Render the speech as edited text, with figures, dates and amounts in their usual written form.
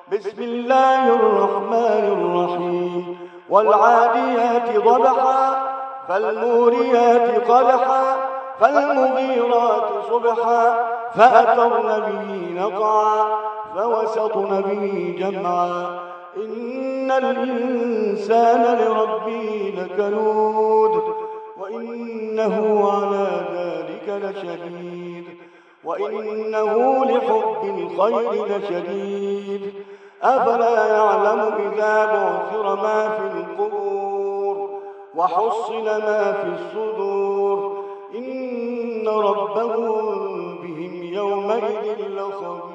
بسم الله الرحمن الرحيم والعاديات ضبحا فالموريات قدحا فالمغيرات صبحا فأثرن به نقعا فوسطن به جمعا إن الإنسان لربه لكنود وإنه على ذلك لشهيد وإنه لحب الخير لشديد أفلا يعلم إذا بعثر ما في القبور وحصل ما في الصدور إن ربهم بهم يومئذ لخبير.